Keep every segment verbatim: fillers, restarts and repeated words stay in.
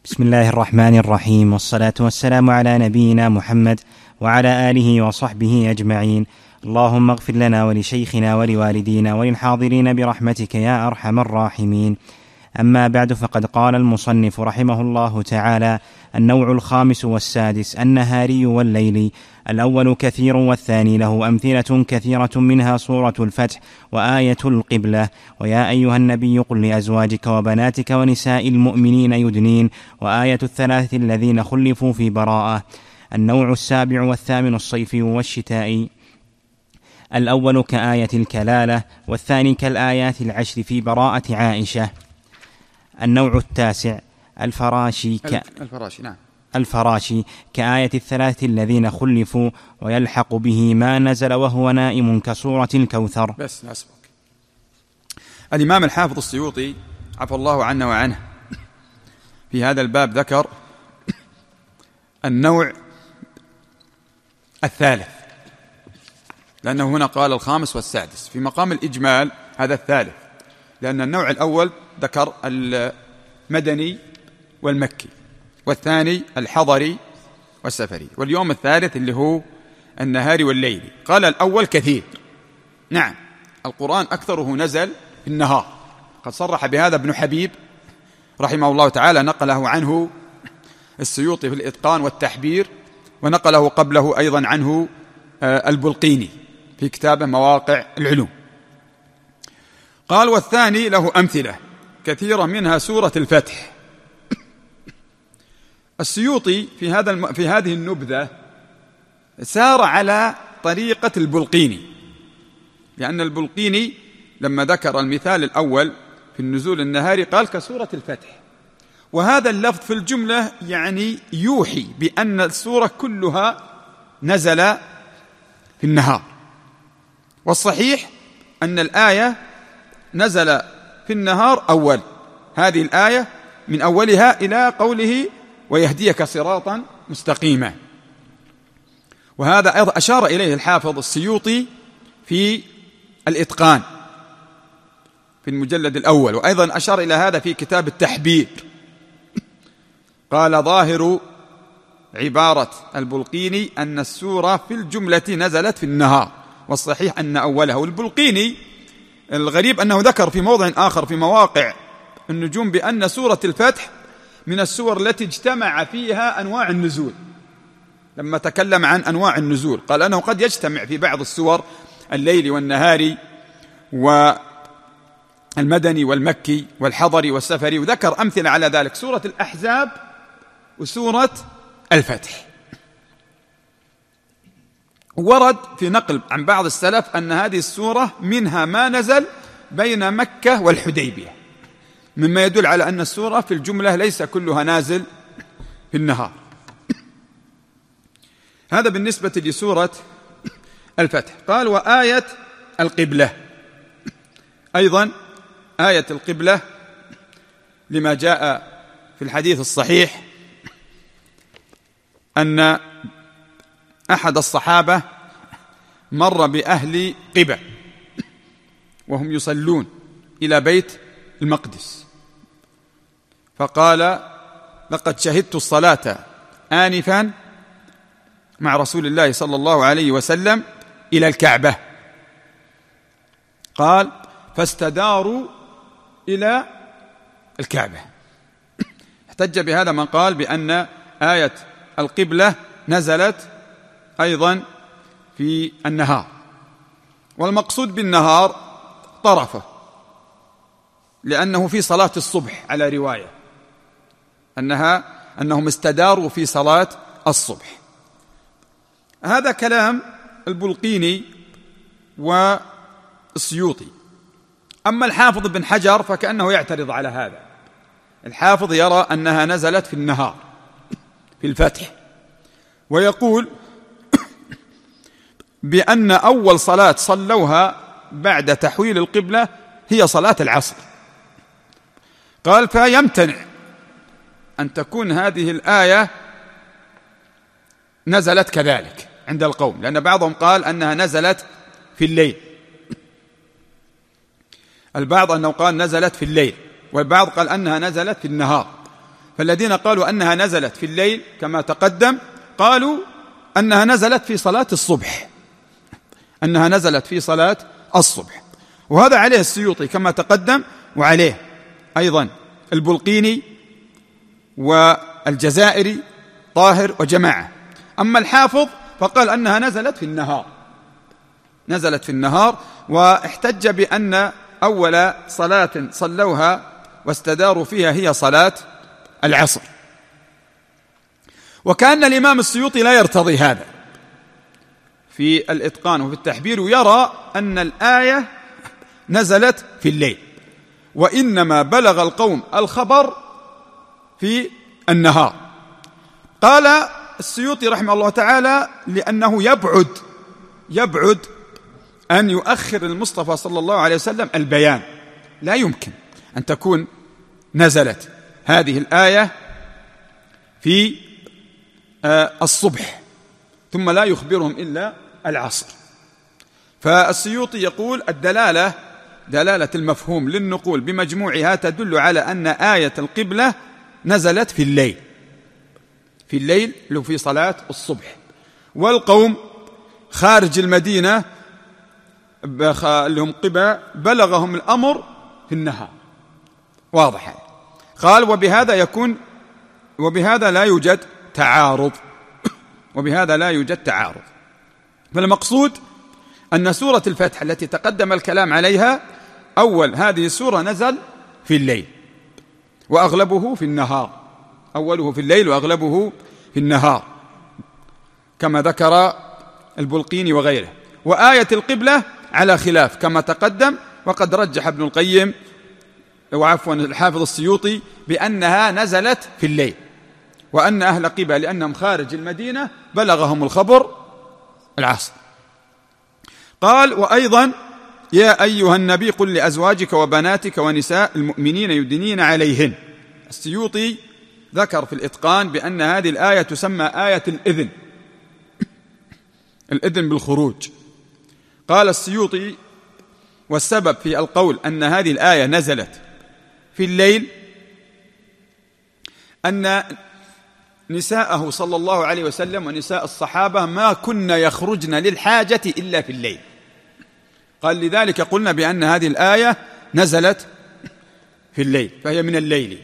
بسم الله الرحمن الرحيم، والصلاة والسلام على نبينا محمد وعلى آله وصحبه أجمعين. اللهم اغفر لنا ولشيخنا ولوالدينا وللحاضرين برحمتك يا أرحم الراحمين. أما بعد، فقد قال المصنف رحمه الله تعالى: النوع الخامس والسادس النهاري والليلي. الأول كثير والثاني له أمثلة كثيرة، منها سورة الفتح وآية القبلة ويا أيها النبي قل لأزواجك وبناتك ونساء المؤمنين يدنين، وآية الثلاثة الذين خلفوا في براءة. النوع السابع والثامن الصيفي والشتائي. الأول كآية الكلالة، والثاني كالآيات العشر في براءة عائشة. النوع التاسع الفراشي ك... الفراشي نعم الفراشي كآية الثلاث الذين خلفوا، ويلحق به ما نزل وهو نائم كسورة الكوثر. بس أسبق. الإمام الحافظ السيوطي عفى الله عنا وعنه في هذا الباب ذكر النوع الثالث، لأنه هنا قال الخامس والسادس في مقام الإجمال، هذا الثالث، لأن النوع الأول ذكر المدني والمكي، والثاني الحضري والسفري، واليوم الثالث اللي هو النهاري والليلي. قال الأول كثير، نعم القرآن أكثره نزل في النهار، قد صرح بهذا ابن حبيب رحمه الله تعالى، نقله عنه السيوطي في الإتقان والتحبير، ونقله قبله أيضا عنه البلقيني في كتابه مواقع العلوم. قال والثاني له أمثلة كثيرة، منها سورة الفتح. السيوطي في هذا الم... في هذه النبذة سار على طريقة البلقيني، لأن البلقيني لما ذكر المثال الأول في النزول النهاري قال كسورة الفتح، وهذا اللفظ في الجملة يعني يوحي بأن السورة كلها نزل في النهار، والصحيح أن الآية نزل في النهار أول، هذه الآية من أولها إلى قوله ويهديك صراطا مستقيما، وهذا أيضا أشار إليه الحافظ السيوطي في الإتقان في المجلد الأول، وأيضا أشار إلى هذا في كتاب التحبير. قال ظاهر عبارة البلقيني أن السورة في الجملة نزلت في النهار، والصحيح أن أولها. والبلقيني الغريب أنه ذكر في موضع آخر في مواقع النجوم بأن سورة الفتح من السور التي اجتمع فيها أنواع النزول، لما تكلم عن أنواع النزول قال أنه قد يجتمع في بعض السور الليل والنهاري والمدني والمكي والحضري والسفري، وذكر أمثلة على ذلك، سورة الأحزاب وسورة الفتح. ورد في نقل عن بعض السلف أن هذه السورة منها ما نزل بين مكة والحديبية، مما يدل على أن السورة في الجملة ليس كلها نازل في النهار. هذا بالنسبة لسورة الفتح. قال وآية القبلة، أيضا آية القبلة لما جاء في الحديث الصحيح أن أحد الصحابة مر بأهل قبة وهم يصلون إلى بيت المقدس، فقال لقد شهدت الصلاة آنفا مع رسول الله صلى الله عليه وسلم إلى الكعبة. قال فاستداروا إلى الكعبة. احتج بهذا من قال بأن آية القبلة نزلت أيضا في النهار، والمقصود بالنهار طرفه، لأنه في صلاة الصبح على رواية أنها أنهم استداروا في صلاة الصبح. هذا كلام البلقيني والسيوطي. أما الحافظ بن حجر فكأنه يعترض على هذا، الحافظ يرى أنها نزلت في النهار في الفتح، ويقول بأن أول صلاة صلوها بعد تحويل القبلة هي صلاة العصر. قال فيمتنع أن تكون هذه الآية نزلت كذلك عند القوم، لأن بعضهم قال أنها نزلت في الليل، البعض أنه قال نزلت في الليل، والبعض قال أنها نزلت في النهار، فالذين قالوا أنها نزلت في الليل كما تقدم قالوا أنها نزلت في صلاة الصبح، أنها نزلت في صلاة الصبح. وهذا عليه السيوطي كما تقدم، وعليه أيضا البلقيني والجزائري طاهر وجماعة. أما الحافظ فقال أنها نزلت في النهار، نزلت في النهار، واحتج بأن أول صلاة صلوها واستداروا فيها هي صلاة العصر. وكان الإمام السيوطي لا يرتضي هذا في الإتقان وفي التحبير، ويرى أن الآية نزلت في الليل، وإنما بلغ القوم الخبر في النهار. قال السيوطي رحمه الله تعالى لأنه يبعد يبعد أن يؤخر المصطفى صلى الله عليه وسلم البيان، لا يمكن أن تكون نزلت هذه الآية في الصبح ثم لا يخبرهم إلا العصر. فالسيوطي يقول الدلالة دلالة المفهوم للنقول بمجموعها تدل على أن آية القبلة نزلت في الليل، في الليل لو في صلاة الصبح، والقوم خارج المدينة اللي هم قبى بلغهم الأمر في النهار. واضح. قال وبهذا يكون وبهذا لا يوجد تعارض وبهذا لا يوجد تعارض. فالمقصود أن سورة الفتح التي تقدم الكلام عليها أول هذه السورة نزل في الليل وأغلبه في النهار، أوله في الليل وأغلبه في النهار كما ذكر البلقيني وغيره. وآية القبلة على خلاف كما تقدم، وقد رجح ابن القيم وعفوا الحافظ السيوطي بأنها نزلت في الليل، وأن أهل قبى لأنهم خارج المدينة بلغهم الخبر العصر. قال وأيضا يا أيها النبي قل لأزواجك وبناتك ونساء المؤمنين يدنين عليهن. السيوطي ذكر في الإتقان بأن هذه الآية تسمى آية الإذن، الإذن بالخروج. قال السيوطي والسبب في القول أن هذه الآية نزلت في الليل أن نساءه صلى الله عليه وسلم ونساء الصحابة ما كن يخرجن للحاجة إلا في الليل. قال لذلك قلنا بأن هذه الآية نزلت في الليل فهي من الليل.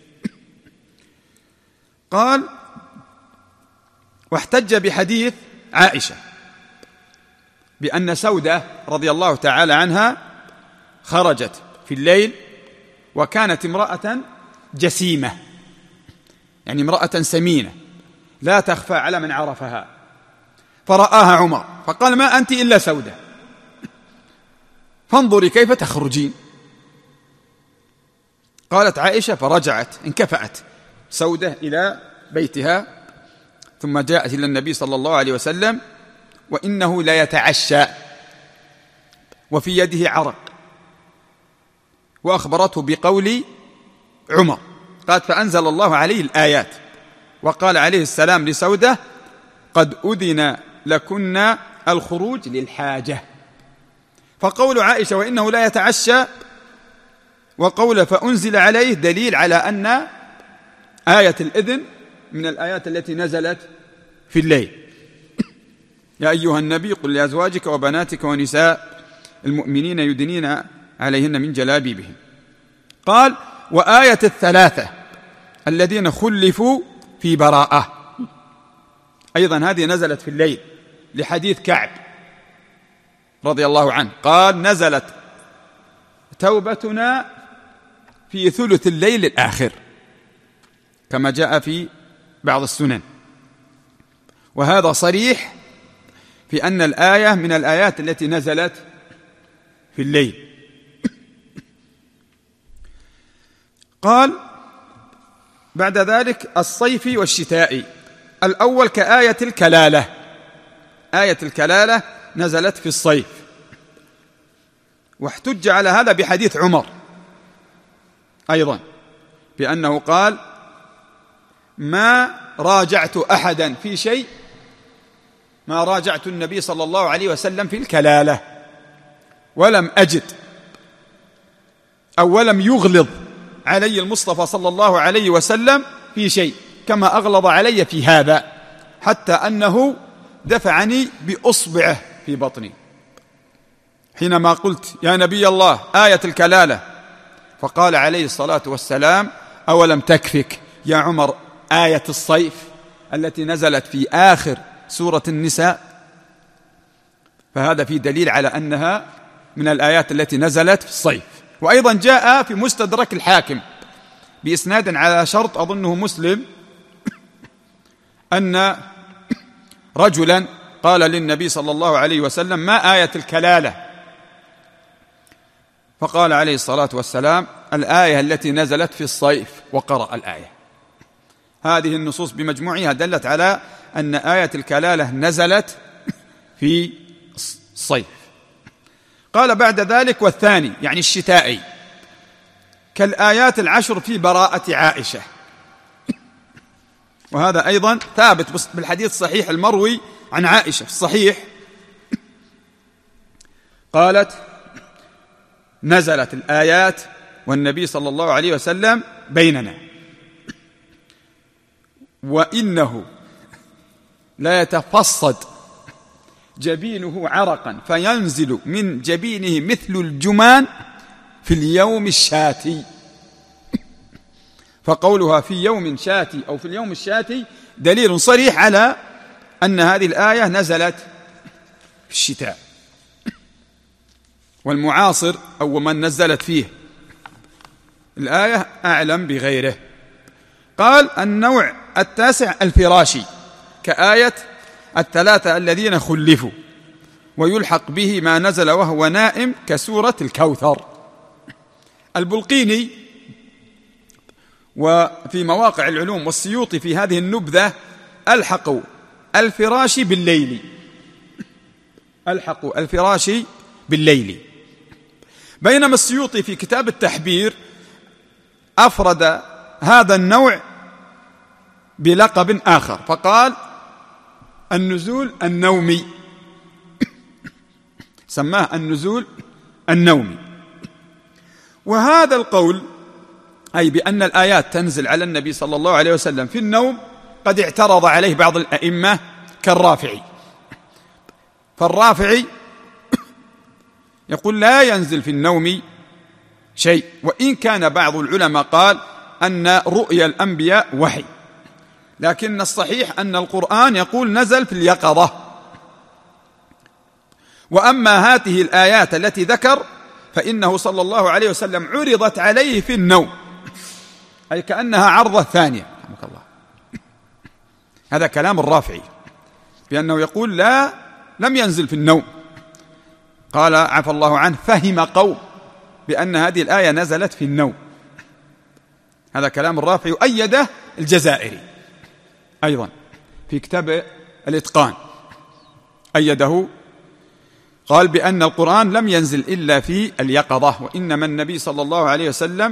قال واحتج بحديث عائشة بأن سودة رضي الله تعالى عنها خرجت في الليل وكانت امرأة جسيمة، يعني امرأة سمينة لا تخفى على من عرفها، فرآها عمر فقال ما أنت إلا سودة، فانظري كيف تخرجين. قالت عائشة فرجعت انكفأت سودة إلى بيتها، ثم جاءت إلى النبي صلى الله عليه وسلم وإنه لا يتعشى وفي يده عرق، وأخبرته بقول عمر. قالت فأنزل الله عليه الآيات وقال عليه السلام لسودة قد أذن لكن الخروج للحاجة. فقول عائشة وإنه لا يتعشى وقول فأنزل عليه دليل على أن آية الإذن من الآيات التي نزلت في الليل. يا أيها النبي قل لأزواجك وبناتك ونساء المؤمنين يدنين عليهن من جلابيبهم. قال وآية الثلاثة الذين خلفوا في براءة أيضا هذه نزلت في الليل لحديث كعب رضي الله عنه قال نزلت توبتنا في ثلث الليل الآخر كما جاء في بعض السنن. وهذا صريح في أن الآية من الآيات التي نزلت في الليل. قال بعد ذلك الصيف والشتاء. الأول كآية الكلالة، آية الكلالة نزلت في الصيف، واحتج على هذا بحديث عمر أيضا بأنه قال ما راجعت أحدا في شيء ما راجعت النبي صلى الله عليه وسلم في الكلالة، ولم أجد أو ولم يغلظ علي المصطفى صلى الله عليه وسلم في شيء كما أغلظ علي في هذا، حتى أنه دفعني بأصبعه في بطني حينما قلت يا نبي الله آية الكلالة، فقال عليه الصلاة والسلام أولم تكفك يا عمر آية الصيف التي نزلت في آخر سورة النساء؟ فهذا في دليل على أنها من الآيات التي نزلت في الصيف. وأيضا جاء في مستدرك الحاكم بإسناد على شرط أظنه مسلم أن رجلا قال للنبي صلى الله عليه وسلم ما آية الكلالة؟ فقال عليه الصلاة والسلام الآية التي نزلت في الصيف، وقرأ الآية. هذه النصوص بمجموعها دلت على أن آية الكلالة نزلت في الصيف. قال بعد ذلك والثاني يعني الشتائي كالآيات العشر في براءة عائشة، وهذا أيضا ثابت بالحديث الصحيح المروي عن عائشة في الصحيح، قالت نزلت الآيات والنبي صلى الله عليه وسلم بيننا وإنه لا يتفصد جبينه عرقا فينزل من جبينه مثل الجمان في اليوم الشاتي. فقولها في يوم شاتي أو في اليوم الشاتي دليل صريح على أن هذه الآية نزلت في الشتاء، والمعاصر أو من نزلت فيه الآية أعلم بغيره. قال النوع التاسع الفراشي كآية الثلاثة الذين خلفوا ويلحق به ما نزل وهو نائم كسورة الكوثر. البلقيني وفي مواقع العلوم والسيوطي في هذه النبذة ألحقوا الفراشي بالليل، ألحقوا الفراشي بالليل، بينما السيوطي في كتاب التحبير أفرد هذا النوع بلقب آخر فقال النزول النومي، سماه النزول النومي. وهذا القول أي بأن الآيات تنزل على النبي صلى الله عليه وسلم في النوم قد اعترض عليه بعض الأئمة كالرافعي، فالرافعي يقول لا ينزل في النوم شيء، وإن كان بعض العلماء قال أن رؤيا الأنبياء وحي، لكن الصحيح أن القرآن يقول نزل في اليقظة. وأما هذه الآيات التي ذكر فإنه صلى الله عليه وسلم عرضت عليه في النوم، أي كأنها عرضة ثانية. رحمك الله. هذا كلام الرافعي بأنه يقول لا لم ينزل في النوم. قال عفى الله عنه فهم قوم بأن هذه الآية نزلت في النوم. هذا كلام الرافعي وأيده الجزائري أيضا في كتاب الإتقان، أيده قال بأن القرآن لم ينزل إلا في اليقظة، وإنما النبي صلى الله عليه وسلم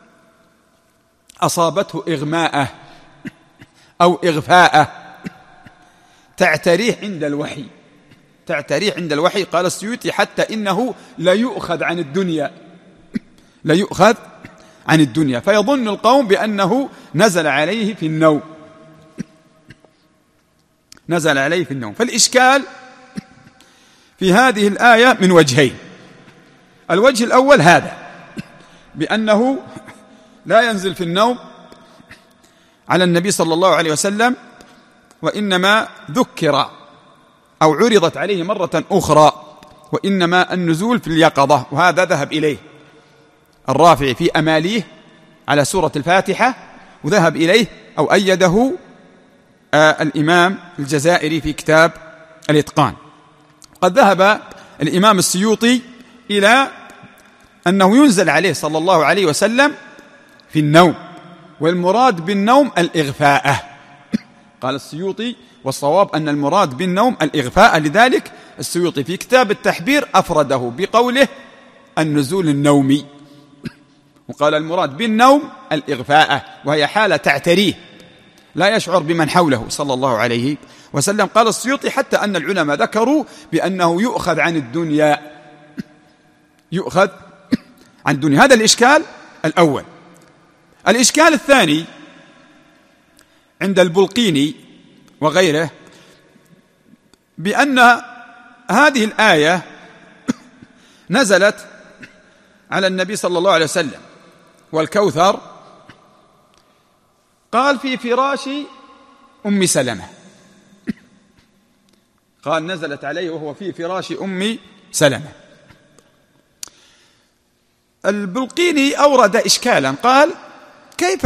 أصابته إغماءة أو إغفاءة تعتريه عند الوحي، تعتريه عند الوحي. قال السيوطي حتى إنه لا يؤخذ عن الدنيا، لا يؤخذ عن الدنيا، فيظن القوم بأنه نزل عليه في النوم، نزل عليه في النوم. فالإشكال في هذه الآية من وجهين. الوجه الأول هذا بأنه لا ينزل في النوم على النبي صلى الله عليه وسلم، وإنما ذكر أو عرضت عليه مرة أخرى، وإنما النزول في اليقظة. وهذا ذهب إليه الرافعي في أماليه على سورة الفاتحة، وذهب إليه أو أيده آه الإمام الجزائري في كتاب الإتقان. قد ذهب الإمام السيوطي إلى أنه ينزل عليه صلى الله عليه وسلم في النوم، والمراد بالنوم الإغفاء. قال السيوطي والصواب أن المراد بالنوم الإغفاء، لذلك السيوطي في كتاب التحبير أفرده بقوله النزول النومي، وقال المراد بالنوم الإغفاء، وهي حالة تعتريه لا يشعر بمن حوله صلى الله عليه وسلم. قال السيوطي حتى أن العلماء ذكروا بأنه يؤخذ عن الدنيا، يؤخذ عن الدنيا. هذا الإشكال الأول. الإشكال الثاني عند البلقيني وغيره بأن هذه الآية نزلت على النبي صلى الله عليه وسلم والكوثر قال في فراش أم سلمة، قال نزلت عليه وهو في فراش أم سلمة. البلقيني أورد إشكالا، قال كيف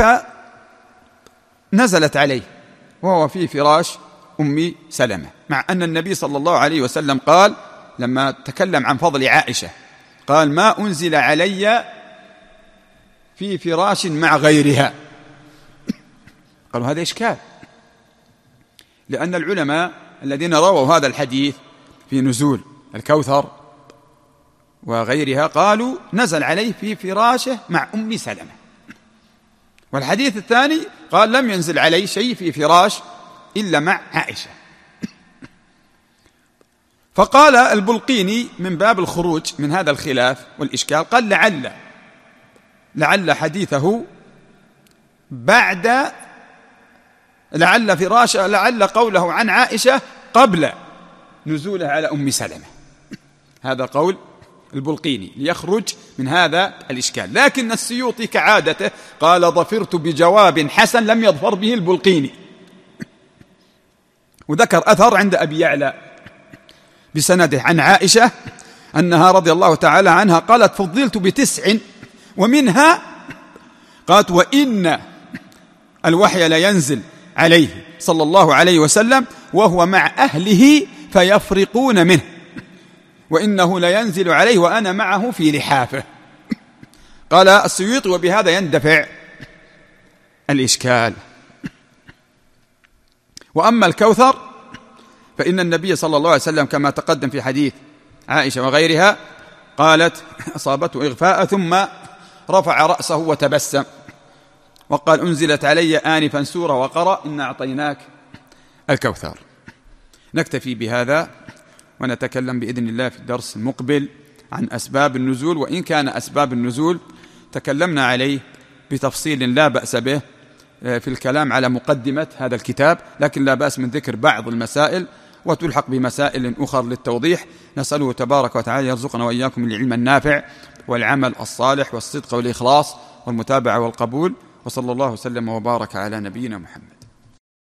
نزلت عليه وهو في فراش أم سلمة، مع أن النبي صلى الله عليه وسلم قال لما تكلم عن فضل عائشة قال ما أنزل علي في فراش مع غيرها. قالوا هذا إشكال، لأن العلماء الذين رووا هذا الحديث في نزول الكوثر وغيرها قالوا نزل عليه في فراشه مع أم سلمة، والحديث الثاني قال لم ينزل عليه شيء في فراش إلا مع عائشة. فقال البلقيني من باب الخروج من هذا الخلاف والإشكال قال لعل لعل حديثه بعد لعل فراش لعل قوله عن عائشة قبل نزوله على أم سلمة، هذا قول البلقيني ليخرج من هذا الإشكال. لكن السيوطي كعادته قال ظفرت بجواب حسن لم يظفر به البلقيني، وذكر أثر عند أبي يعلى بسنده عن عائشة أنها رضي الله تعالى عنها قالت فضلت بتسع ومنها قالت وإن الوحي لا ينزل عليه صلى الله عليه وسلم وهو مع أهله فيفرقون منه، وإنه لا ينزل عليه وأنا معه في لحافه. قال السيوطي وبهذا يندفع الإشكال. وأما الكوثر فإن النبي صلى الله عليه وسلم كما تقدم في حديث عائشة وغيرها قالت أصابته إغفاء ثم رفع رأسه وتبسم وقال أنزلت علي آنفا سورة وقرأ إن أعطيناك الكوثر. نكتفي بهذا ونتكلم بإذن الله في الدرس المقبل عن أسباب النزول، وإن كان أسباب النزول تكلمنا عليه بتفصيل لا بأس به في الكلام على مقدمة هذا الكتاب، لكن لا بأس من ذكر بعض المسائل وتلحق بمسائل أخرى للتوضيح. نسأله تبارك وتعالى يرزقنا وإياكم العلم النافع والعمل الصالح والصدق والإخلاص والمتابعة والقبول، وصلى الله وسلم وبارك على نبينا محمد.